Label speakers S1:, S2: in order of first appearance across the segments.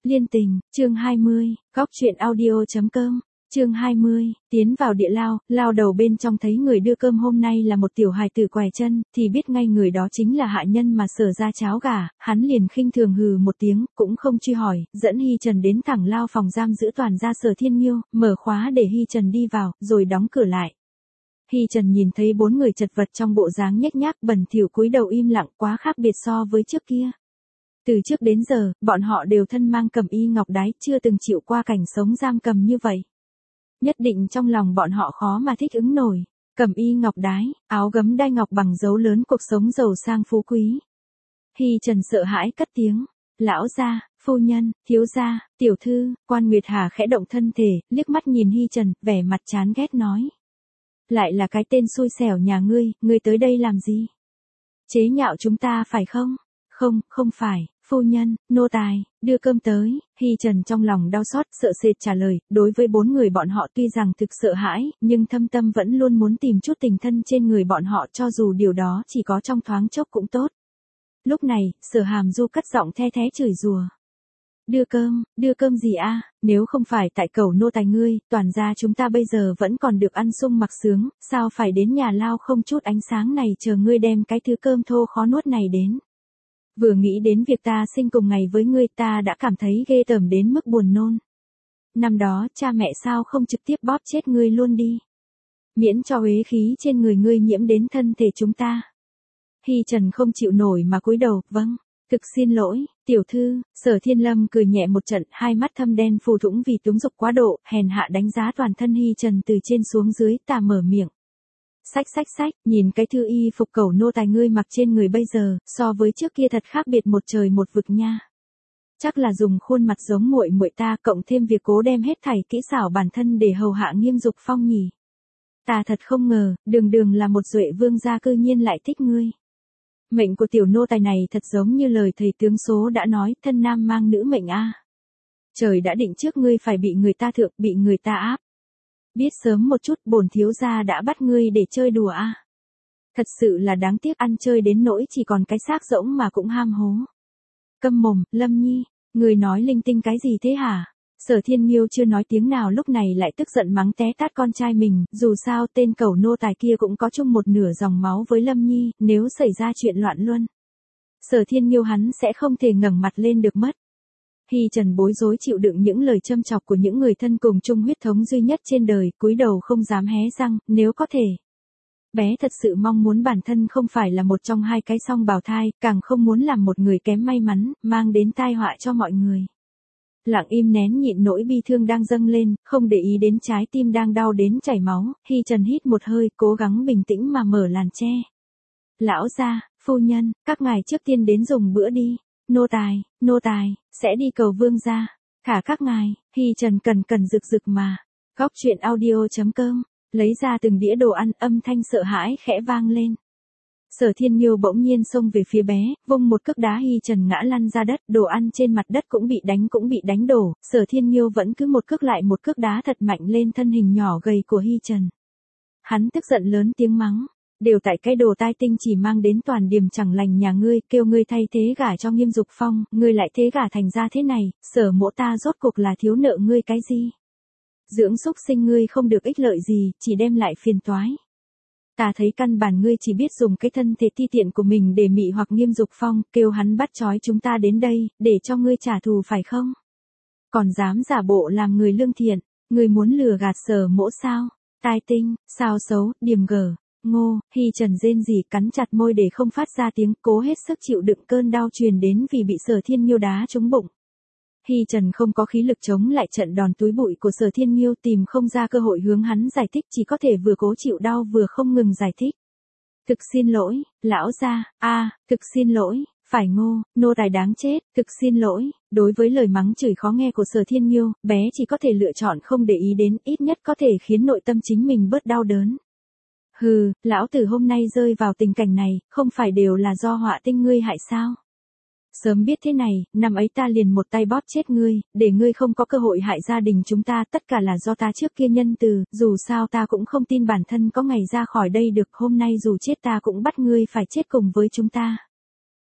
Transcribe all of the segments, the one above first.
S1: Liên tình, chương 20, góc truyện audio.com, chương 20, tiến vào địa lao, lao đầu bên trong thấy người đưa cơm hôm nay là một tiểu hài tử quài chân, thì biết ngay người đó chính là hạ nhân mà Sở ra cháo gà, hắn liền khinh thường hừ một tiếng, cũng không truy hỏi, dẫn Hi Trần đến thẳng lao phòng giam giữ toàn ra Sở Thiên Nhiêu, mở khóa để Hi Trần đi vào, rồi đóng cửa lại. Hi Trần nhìn thấy bốn người chật vật trong bộ dáng nhếch nhác bẩn thỉu cúi đầu im lặng quá khác biệt so với trước kia. Từ trước đến giờ, bọn họ đều thân mang cẩm y ngọc đái, chưa từng chịu qua cảnh sống giam cầm như vậy. Nhất định trong lòng bọn họ khó mà thích ứng nổi. Cẩm y ngọc đái, áo gấm đai ngọc bằng dấu lớn cuộc sống giàu sang phú quý. Hi Trần sợ hãi cất tiếng. Lão gia, phu nhân, thiếu gia, tiểu thư, Quan Nguyệt Hà khẽ động thân thể, liếc mắt nhìn Hi Trần, vẻ mặt chán ghét nói. Lại là cái tên xui xẻo nhà ngươi tới đây làm gì? Chế nhạo chúng ta phải không? Không phải, phu nhân, nô tài, đưa cơm tới. Hi Trần trong lòng đau xót, sợ sệt trả lời, đối với bốn người bọn họ tuy rằng thực sợ hãi, nhưng thâm tâm vẫn luôn muốn tìm chút tình thân trên người bọn họ cho dù điều đó chỉ có trong thoáng chốc cũng tốt. Lúc này, Sở Hàm Du cất giọng the thé chửi rủa. Đưa cơm gì a? Nếu không phải tại cẩu nô tài ngươi, toàn gia chúng ta bây giờ vẫn còn được ăn sung mặc sướng, sao phải đến nhà lao không chút ánh sáng này chờ ngươi đem cái thứ cơm thô khó nuốt này đến. Vừa nghĩ đến việc ta sinh cùng ngày với ngươi ta đã cảm thấy ghê tởm đến mức buồn nôn. Năm đó cha mẹ sao không trực tiếp bóp chết ngươi luôn đi. Miễn cho uế khí trên người ngươi nhiễm đến thân thể chúng ta. Hi Trần không chịu nổi mà cúi đầu, vâng, thực xin lỗi, tiểu thư. Sở Thiên Lâm cười nhẹ một trận, hai mắt thâm đen phù thủng vì túng dục quá độ, hèn hạ đánh giá toàn thân Hi Trần từ trên xuống dưới, ta mở miệng. Sách, nhìn cái thư y phục cẩu nô tài ngươi mặc trên người bây giờ, so với trước kia thật khác biệt một trời một vực nha. Chắc là dùng khuôn mặt giống muội muội ta cộng thêm việc cố đem hết thảy kỹ xảo bản thân để hầu hạ Nghiêm Dục Phong nhỉ. Ta thật không ngờ, đường là một duệ vương gia cư nhiên lại thích ngươi. Mệnh của tiểu nô tài này thật giống như lời thầy tướng số đã nói, thân nam mang nữ mệnh a. Trời đã định trước ngươi phải bị người ta thượng, bị người ta áp. Biết sớm một chút bổn thiếu gia đã bắt ngươi để chơi đùa a. Thật sự là đáng tiếc ăn chơi đến nỗi chỉ còn cái xác rỗng mà cũng ham hố. Câm mồm, Lâm Nhi, ngươi nói linh tinh cái gì thế hả? Sở Thiên Nhiêu chưa nói tiếng nào lúc này lại tức giận mắng té tát con trai mình, dù sao tên cẩu nô tài kia cũng có chung một nửa dòng máu với Lâm Nhi, nếu xảy ra chuyện loạn luân. Sở Thiên Nhiêu hắn sẽ không thể ngẩng mặt lên được mất. Hi Trần bối rối chịu đựng những lời châm chọc của những người thân cùng chung huyết thống duy nhất trên đời, cúi đầu không dám hé răng, nếu có thể. Bé thật sự mong muốn bản thân không phải là một trong hai cái song bào thai, càng không muốn làm một người kém may mắn, mang đến tai họa cho mọi người. Lặng im nén nhịn nỗi bi thương đang dâng lên, không để ý đến trái tim đang đau đến chảy máu, Hi Trần hít một hơi, cố gắng bình tĩnh mà mở làn che. Lão gia, phu nhân, các ngài trước tiên đến dùng bữa đi. Nô tài, sẽ đi cầu vương gia. Khả các ngài, Hi Trần cần rực mà. Góc truyện audio.com, lấy ra từng đĩa đồ ăn, âm thanh sợ hãi khẽ vang lên. Sở Thiên Nhiêu bỗng nhiên xông về phía bé, vung một cước đá Hi Trần ngã lăn ra đất, đồ ăn trên mặt đất cũng bị đánh đổ, Sở Thiên Nhiêu vẫn cứ một cước lại một cước đá thật mạnh lên thân hình nhỏ gầy của Hi Trần. Hắn tức giận lớn tiếng mắng, đều tại cái đồ tai tinh chỉ mang đến toàn điểm chẳng lành nhà ngươi, kêu ngươi thay thế gả cho Nghiêm Dục Phong, ngươi lại thế gả thành ra thế này, Sở mỗ ta rốt cuộc là thiếu nợ ngươi cái gì? Dưỡng xúc sinh ngươi không được ích lợi gì, chỉ đem lại phiền toái. Ta thấy căn bản ngươi chỉ biết dùng cái thân thể ti tiện của mình để mị hoặc Nghiêm Dục Phong, kêu hắn bắt trói chúng ta đến đây, để cho ngươi trả thù phải không? Còn dám giả bộ làm người lương thiện, ngươi muốn lừa gạt Sở mỗ sao? Tai tinh, sao xấu, điềm gở, ngô. Hi Trần rên rỉ cắn chặt môi để không phát ra tiếng, cố hết sức chịu đựng cơn đau truyền đến vì bị Sở Thiên Nhiêu đá trúng bụng. Hi Trần không có khí lực chống lại trận đòn túi bụi của Sở Thiên Nhiêu, tìm không ra cơ hội hướng hắn giải thích, chỉ có thể vừa cố chịu đau vừa không ngừng giải thích. Thực xin lỗi, lão gia, thực xin lỗi, phải ngô, nô tài đáng chết, thực xin lỗi. Đối với lời mắng chửi khó nghe của Sở Thiên Nhiêu, bé chỉ có thể lựa chọn không để ý đến, ít nhất có thể khiến nội tâm chính mình bớt đau đớn. Hừ, lão tử hôm nay rơi vào tình cảnh này, không phải đều là do họa tinh ngươi hại sao? Sớm biết thế này, năm ấy ta liền một tay bóp chết ngươi, để ngươi không có cơ hội hại gia đình chúng ta, tất cả là do ta trước kia nhân từ, dù sao ta cũng không tin bản thân có ngày ra khỏi đây được, hôm nay dù chết ta cũng bắt ngươi phải chết cùng với chúng ta.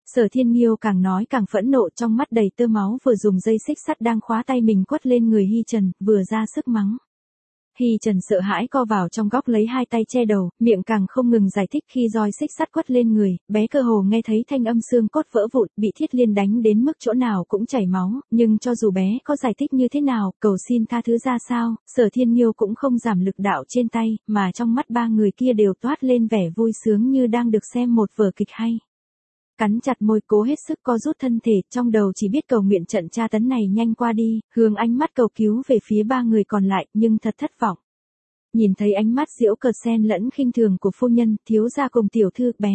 S1: Sở Thiên Nhiêu càng nói càng phẫn nộ, trong mắt đầy tơ máu, vừa dùng dây xích sắt đang khóa tay mình quất lên người Hi Trần, vừa ra sức mắng. Hi Trần sợ hãi co vào trong góc lấy hai tay che đầu, miệng càng không ngừng giải thích khi roi xích sắt quất lên người, bé cơ hồ nghe thấy thanh âm xương cốt vỡ vụn, bị Thiết Liên đánh đến mức chỗ nào cũng chảy máu, nhưng cho dù bé có giải thích như thế nào, cầu xin tha thứ ra sao, Sở Thiên Nhiêu cũng không giảm lực đạo trên tay, mà trong mắt ba người kia đều toát lên vẻ vui sướng như đang được xem một vở kịch hay. Cắn chặt môi cố hết sức co rút thân thể, trong đầu chỉ biết cầu nguyện trận tra tấn này nhanh qua đi, hướng ánh mắt cầu cứu về phía ba người còn lại, nhưng thật thất vọng. Nhìn thấy ánh mắt giễu cợt xen lẫn khinh thường của phu nhân, thiếu gia cùng tiểu thư, bé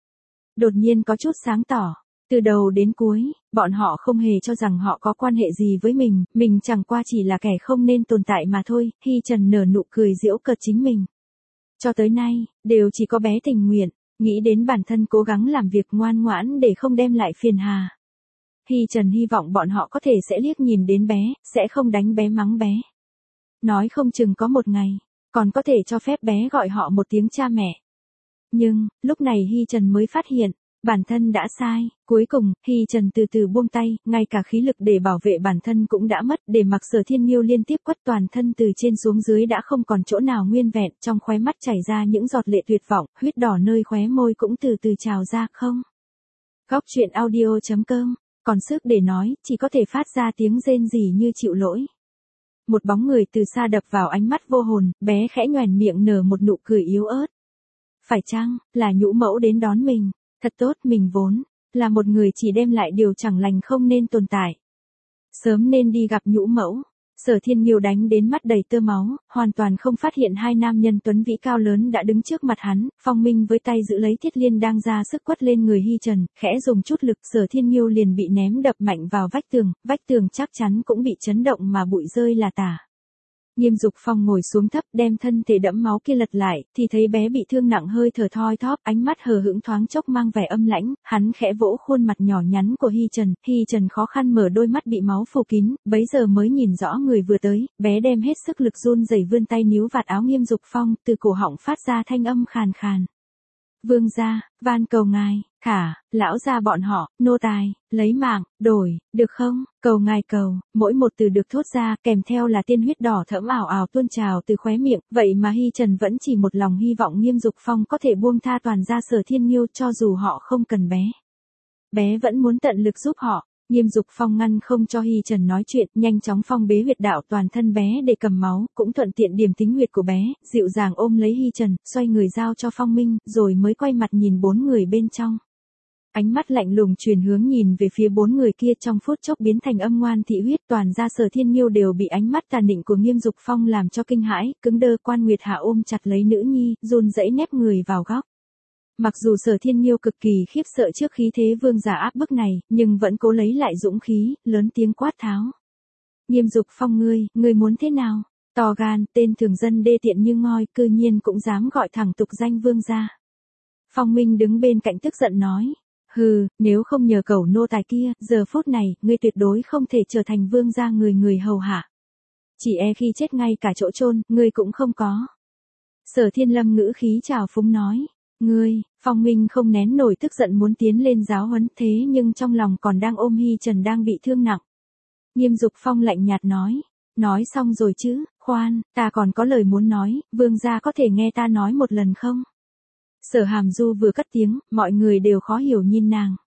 S1: đột nhiên có chút sáng tỏ. Từ đầu đến cuối, bọn họ không hề cho rằng họ có quan hệ gì với mình chẳng qua chỉ là kẻ không nên tồn tại mà thôi. Hi Trần nở nụ cười giễu cợt chính mình. Cho tới nay, đều chỉ có bé tình nguyện. Nghĩ đến bản thân cố gắng làm việc ngoan ngoãn để không đem lại phiền hà. Hi Trần hy vọng bọn họ có thể sẽ liếc nhìn đến bé, sẽ không đánh bé mắng bé. Nói không chừng có một ngày, còn có thể cho phép bé gọi họ một tiếng cha mẹ. Nhưng, lúc này Hi Trần mới phát hiện, bản thân đã sai. Cuối cùng, Hi Trần từ từ buông tay, ngay cả khí lực để bảo vệ bản thân cũng đã mất, để mặc Sở Thiên Nhiêu liên tiếp quất toàn thân từ trên xuống dưới đã không còn chỗ nào nguyên vẹn, trong khóe mắt chảy ra những giọt lệ tuyệt vọng, huyết đỏ nơi khóe môi cũng từ từ trào ra không. Góc truyện audio.com, còn sức để nói, chỉ có thể phát ra tiếng rên rỉ như chịu lỗi. Một bóng người từ xa đập vào ánh mắt vô hồn, bé khẽ nhoẻn miệng nở một nụ cười yếu ớt. Phải chăng, là Nhũ mẫu đến đón mình? Thật tốt, mình vốn là một người chỉ đem lại điều chẳng lành không nên tồn tại. Sớm nên đi gặp Nhũ mẫu. Sở Thiên Nhiêu đánh đến mắt đầy tơ máu, hoàn toàn không phát hiện hai nam nhân tuấn vĩ cao lớn đã đứng trước mặt hắn. Phong Minh với tay giữ lấy Thiết Liên đang ra sức quất lên người Hi Trần, khẽ dùng chút lực, Sở Thiên Nhiêu liền bị ném đập mạnh vào vách tường chắc chắn cũng bị chấn động mà bụi rơi là tả. Nghiêm Dục Phong ngồi xuống thấp, đem thân thể đẫm máu kia lật lại, thì thấy bé bị thương nặng hơi thở thoi thóp, ánh mắt hờ hững thoáng chốc mang vẻ âm lãnh, hắn khẽ vỗ khuôn mặt nhỏ nhắn của Hi Trần khó khăn mở đôi mắt bị máu phủ kín, bấy giờ mới nhìn rõ người vừa tới, bé đem hết sức lực run rẩy vươn tay níu vạt áo Nghiêm Dục Phong, từ cổ họng phát ra thanh âm khàn khàn. Vương gia, van cầu ngài, khả, lão gia bọn họ, nô tài, lấy mạng, đổi, được không, cầu ngài cầu, mỗi một từ được thốt ra, kèm theo là tiên huyết đỏ thẫm ảo ảo tuôn trào từ khóe miệng, vậy mà Hi Trần vẫn chỉ một lòng hy vọng Nghiêm Dục Phong có thể buông tha toàn gia Sở Thiên Nhiêu cho dù họ không cần bé. Bé vẫn muốn tận lực giúp họ. Nghiêm Dục Phong ngăn không cho Hi Trần nói chuyện, nhanh chóng phong bế huyệt đạo toàn thân bé để cầm máu, cũng thuận tiện điểm tính huyệt của bé, dịu dàng ôm lấy Hi Trần, xoay người giao cho Phong Minh, rồi mới quay mặt nhìn bốn người bên trong. Ánh mắt lạnh lùng chuyển hướng nhìn về phía bốn người kia, trong phút chốc biến thành âm ngoan thị huyết, toàn gia Sở Thiên Nhiêu đều bị ánh mắt tàn định của Nghiêm Dục Phong làm cho kinh hãi, cứng đơ. Quan Nguyệt Hạ ôm chặt lấy nữ nhi, run rẩy nép người vào góc. Mặc dù Sở Thiên Nhiêu cực kỳ khiếp sợ trước khí thế vương giả áp bức này, nhưng vẫn cố lấy lại dũng khí, lớn tiếng quát tháo. Nghiêm Dục Phong, ngươi muốn thế nào? To gan, tên thường dân đê tiện như ngoi, cư nhiên cũng dám gọi thẳng tục danh vương gia. Phong Minh đứng bên cạnh tức giận nói. Hừ, nếu không nhờ cẩu nô tài kia, giờ phút này, ngươi tuyệt đối không thể trở thành vương gia người hầu hạ. Chỉ e khi chết ngay cả chỗ chôn, ngươi cũng không có. Sở Thiên Lâm ngữ khí trào phúng nói. Ngươi, Phong Minh không nén nổi tức giận muốn tiến lên giáo huấn, thế nhưng trong lòng còn đang ôm Hi Trần đang bị thương nặng. Nghiêm Dục Phong lạnh nhạt nói xong rồi chứ, khoan, ta còn có lời muốn nói, vương gia có thể nghe ta nói một lần không? Sở Hàm Du vừa cất tiếng, mọi người đều khó hiểu nhìn nàng.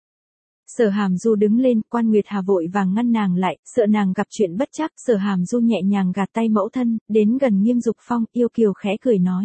S1: Sở Hàm Du đứng lên, Quan Nguyệt Hà vội vàng ngăn nàng lại, sợ nàng gặp chuyện bất trắc. Sở Hàm Du nhẹ nhàng gạt tay mẫu thân, đến gần Nghiêm Dục Phong, yêu kiều khẽ cười nói.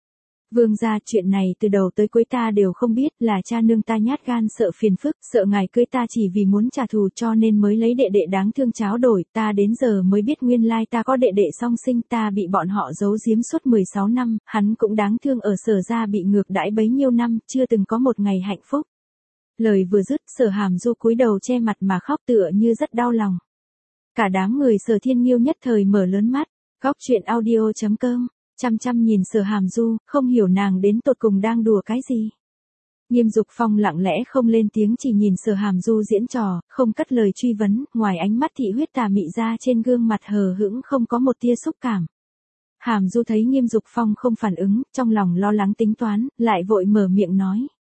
S1: Vương gia, chuyện này từ đầu tới cuối ta đều không biết, là cha nương ta nhát gan sợ phiền phức, sợ ngài cưới ta chỉ vì muốn trả thù cho nên mới lấy đệ đệ đáng thương tráo đổi, ta đến giờ mới biết nguyên lai ta có đệ đệ song sinh, ta bị bọn họ giấu giếm suốt 16 năm, hắn cũng đáng thương ở Sở gia bị ngược đãi bấy nhiêu năm, chưa từng có một ngày hạnh phúc. Lời vừa dứt, Sở Hàm Du cúi đầu che mặt mà khóc tựa như rất đau lòng. Cả đám người Sở Thiên Nhiêu nhất thời mở lớn mắt. Góc truyện audio.com, chăm nhìn Sở Hàm Du, không hiểu nàng đến tột cùng đang đùa cái gì. Nghiêm Dục Phong lặng lẽ không lên tiếng, chỉ nhìn Sở Hàm Du diễn trò, không cất lời truy vấn, ngoài ánh mắt thị huyết tà mị ra trên gương mặt hờ hững không có một tia xúc cảm. Hàm Du thấy Nghiêm Dục Phong không phản ứng, trong lòng lo lắng tính toán, lại vội mở miệng nói.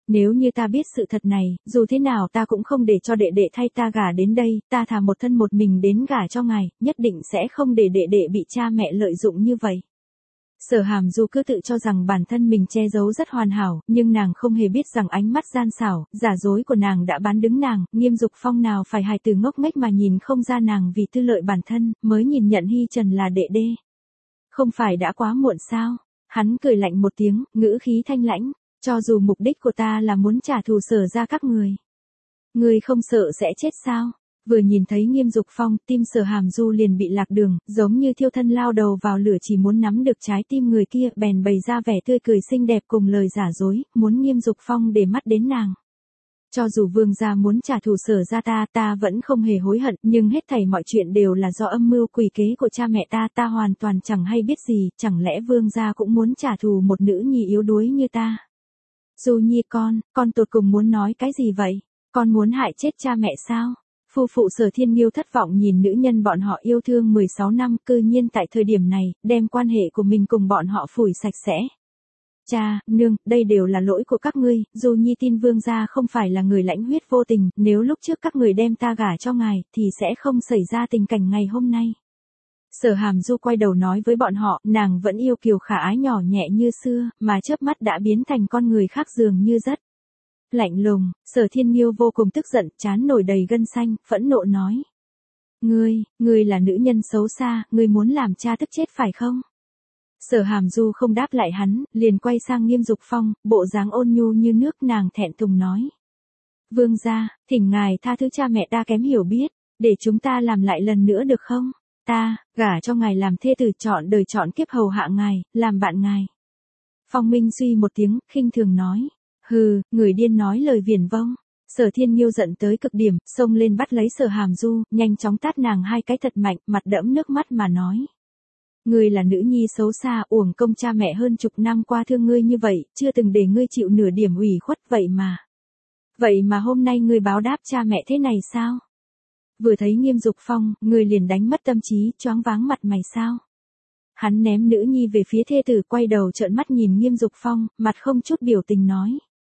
S1: Nếu như ta biết sự thật này, dù thế nào ta cũng không để cho đệ đệ thay ta gả đến đây, ta thà một thân một mình đến gả cho ngài, nhất định sẽ không để đệ đệ bị cha mẹ lợi dụng như vậy. Sở Hàm Du cứ tự cho rằng bản thân mình che giấu rất hoàn hảo, nhưng nàng không hề biết rằng ánh mắt gian xảo, giả dối của nàng đã bán đứng nàng, Nghiêm Dục Phong nào phải hài từ ngốc nghếch mà nhìn không ra nàng vì tư lợi bản thân, mới nhìn nhận Hi Trần là đệ đê. Không phải đã quá muộn sao? Hắn cười lạnh một tiếng, ngữ khí thanh lãnh, cho dù mục đích của ta là muốn trả thù Sở ra các người. Người không sợ sẽ chết sao? Vừa nhìn thấy Nghiêm Dục Phong, tim Sở Hàm Du liền bị lạc đường, giống như thiêu thân lao đầu vào lửa chỉ muốn nắm được trái tim người kia, bèn bày ra vẻ tươi cười xinh đẹp cùng lời giả dối, muốn Nghiêm Dục Phong để mắt đến nàng. Cho dù vương gia muốn trả thù Sở ra ta vẫn không hề hối hận, nhưng hết thảy mọi chuyện đều là do âm mưu quỷ kế của cha mẹ ta hoàn toàn chẳng hay biết gì, chẳng lẽ vương gia cũng muốn trả thù một nữ nhi yếu đuối như ta? Du Nhi con tột cùng muốn nói cái gì vậy? Con muốn hại chết cha mẹ sao? Phu phụ Sở Thiên Nghiêu thất vọng nhìn nữ nhân bọn họ yêu thương 16 năm, cư nhiên tại thời điểm này, đem quan hệ của mình cùng bọn họ phủi sạch sẽ. Cha, nương, đây đều là lỗi của các ngươi, dù Nhi tin vương gia không phải là người lãnh huyết vô tình, nếu lúc trước các người đem ta gả cho ngài, thì sẽ không xảy ra tình cảnh ngày hôm nay. Sở Hàm Du quay đầu nói với bọn họ, nàng vẫn yêu kiều khả ái nhỏ nhẹ như xưa, mà chớp mắt đã biến thành con người khác dường như rất lạnh lùng. Sở Thiên Nghiêu vô cùng tức giận, trán nổi đầy gân xanh, phẫn nộ nói. Ngươi là nữ nhân xấu xa, ngươi muốn làm cha tức chết phải không? Sở Hàm Du không đáp lại hắn, liền quay sang Nghiêm Dục Phong, bộ dáng ôn nhu như nước, nàng thẹn thùng nói. Vương gia, thỉnh ngài tha thứ cha mẹ ta kém hiểu biết, để chúng ta làm lại lần nữa được không? Ta, gả cho ngài làm thê tử, chọn đời chọn kiếp hầu hạ ngài, làm bạn ngài. Phong Minh suy một tiếng, khinh thường nói. Hừ, người điên nói lời viển vông. Sở Thiên Nghiêu giận tới cực điểm, xông lên bắt lấy Sở Hàm Du, nhanh chóng tát nàng hai cái thật mạnh, mặt đẫm nước mắt mà nói. Ngươi là nữ nhi xấu xa, uổng công cha mẹ hơn chục năm qua thương ngươi như vậy, chưa từng để ngươi chịu nửa điểm ủy khuất, vậy mà hôm nay ngươi báo đáp cha mẹ thế này sao? Vừa thấy Nghiêm Dục Phong, ngươi liền đánh mất tâm trí, choáng váng mặt mày sao? Hắn ném nữ nhi về phía thê tử, quay đầu trợn mắt nhìn Nghiêm Dục Phong, mặt không chút biểu tình nói.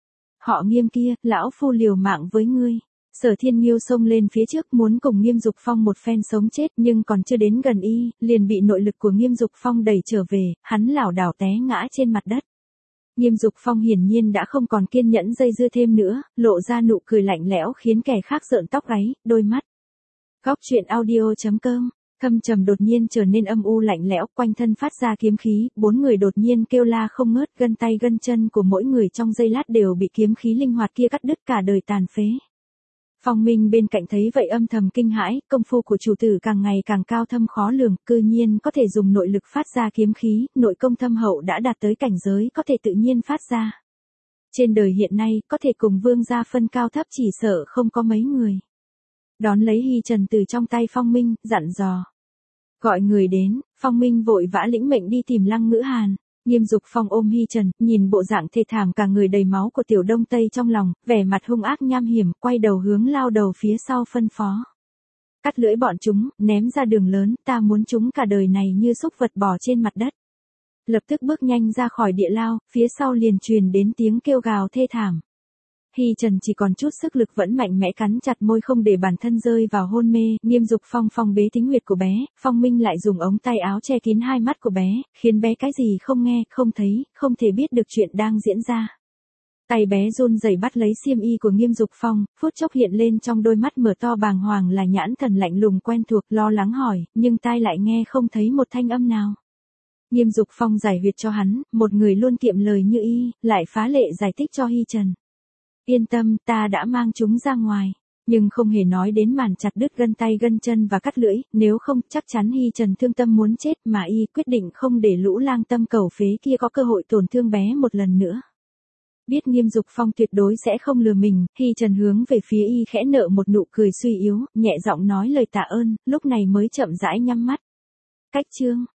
S1: Họ Nghiêm kia, lão phu liều mạng với ngươi. Sở Thiên Nghiêu xông lên phía trước muốn cùng Nghiêm Dục Phong một phen sống chết, nhưng còn chưa đến gần y, liền bị nội lực của Nghiêm Dục Phong đẩy trở về, hắn lảo đảo té ngã trên mặt đất. Nghiêm Dục Phong hiển nhiên đã không còn kiên nhẫn dây dưa thêm nữa, lộ ra nụ cười lạnh lẽo khiến kẻ khác rợn tóc gáy, đôi mắt. Góc truyện audio.com. Thâm trầm đột nhiên trở nên âm u lạnh lẽo, quanh thân phát ra kiếm khí, bốn người đột nhiên kêu la không ngớt, gân tay gân chân của mỗi người trong giây lát đều bị kiếm khí linh hoạt kia cắt đứt, cả đời tàn phế. Phong Minh bên cạnh thấy vậy âm thầm kinh hãi, công phu của chủ tử càng ngày càng cao thâm khó lường, cư nhiên có thể dùng nội lực phát ra kiếm khí, nội công thâm hậu đã đạt tới cảnh giới có thể tự nhiên phát ra. Trên đời hiện nay, có thể cùng vương gia phân cao thấp chỉ sợ không có mấy người. Đón lấy Hi Trần từ trong tay Phong Minh, dặn dò. Gọi người đến, Phong Minh vội vã lĩnh mệnh đi tìm Lăng Ngữ Hàn. Nghiêm Dục Phong ôm Hi Trần, nhìn bộ dạng thê thảm cả người đầy máu của Tiểu Đông Tây trong lòng, vẻ mặt hung ác nham hiểm, quay đầu hướng lao đầu phía sau phân phó. Cắt lưỡi bọn chúng, ném ra đường lớn, ta muốn chúng cả đời này như súc vật bò trên mặt đất. Lập tức bước nhanh ra khỏi địa lao, phía sau liền truyền đến tiếng kêu gào thê thảm. Hi Trần chỉ còn chút sức lực vẫn mạnh mẽ cắn chặt môi không để bản thân rơi vào hôn mê. Nghiêm Dục Phong phong bế tính huyệt của bé, Phong Minh lại dùng ống tay áo che kín hai mắt của bé, khiến bé cái gì không nghe, không thấy, không thể biết được chuyện đang diễn ra. Tay bé run rẩy bắt lấy xiêm y của Nghiêm Dục Phong, phút chốc hiện lên trong đôi mắt mở to bàng hoàng là nhãn thần lạnh lùng quen thuộc, lo lắng hỏi, nhưng tai lại nghe không thấy một thanh âm nào. Nghiêm Dục Phong giải huyệt cho hắn, một người luôn kiệm lời như y, lại phá lệ giải thích cho Hi Trần. Yên tâm, ta đã mang chúng ra ngoài, nhưng không hề nói đến màn chặt đứt gân tay gân chân và cắt lưỡi, nếu không chắc chắn Hi Trần thương tâm muốn chết, mà y quyết định không để lũ lang tâm cầu phế kia có cơ hội tổn thương bé một lần nữa. Biết Nghiêm Dục Phong tuyệt đối sẽ không lừa mình, Hi Trần hướng về phía y khẽ nở một nụ cười suy yếu, nhẹ giọng nói lời tạ ơn, lúc này mới chậm rãi nhắm mắt. Cách chương